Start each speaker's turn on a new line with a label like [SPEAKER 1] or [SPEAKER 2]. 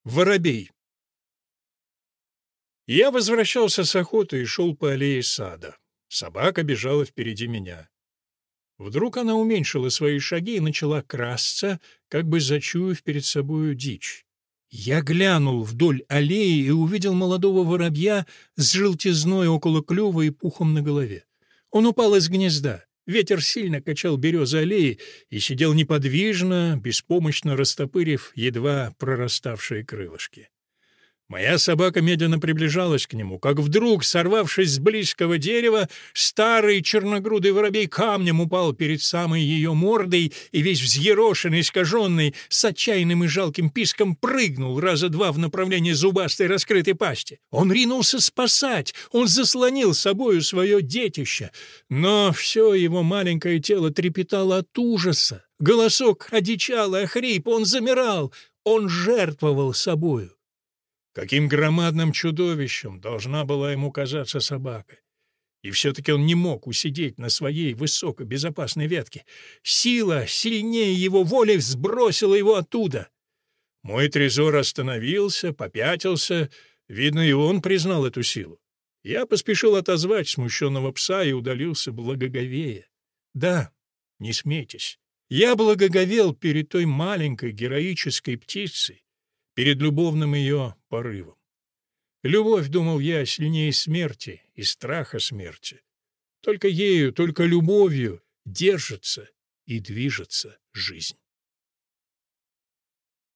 [SPEAKER 1] Воробей. Я возвращался с охоты и шел по аллее сада. Собака бежала впереди меня. Вдруг она уменьшила свои шаги и начала красться, как бы зачуяв перед собою дичь. Я глянул вдоль аллеи и увидел молодого воробья с желтизной около клюва и пухом на голове. Он упал из гнезда. Ветер сильно качал березы аллеи и сидел неподвижно, беспомощно растопырив едва прораставшие крылышки. Моя собака медленно приближалась к нему, как вдруг, сорвавшись с близкого дерева, старый черногрудый воробей камнем упал перед самой ее мордой и весь взъерошенный, искаженный, с отчаянным и жалким писком прыгнул раза два в направлении зубастой раскрытой пасти. Он ринулся спасать, он заслонил собою свое детище, но все его маленькое тело трепетало от ужаса. Голосок одичал и охрип, он замирал, он жертвовал собою. Каким громадным чудовищем должна была ему казаться собака. И все-таки он не мог усидеть на своей высокой безопасной ветке. Сила, сильнее его воли, сбросила его оттуда. Мой трезор остановился, попятился. Видно, и он признал эту силу. Я поспешил отозвать смущенного пса и удалился благоговея. Да, не смейтесь. Я благоговел перед той маленькой героической птицей, перед любовным ее порывом. Любовь, думал я, сильнее смерти и страха смерти. Только ею, только любовью держится и движется жизнь.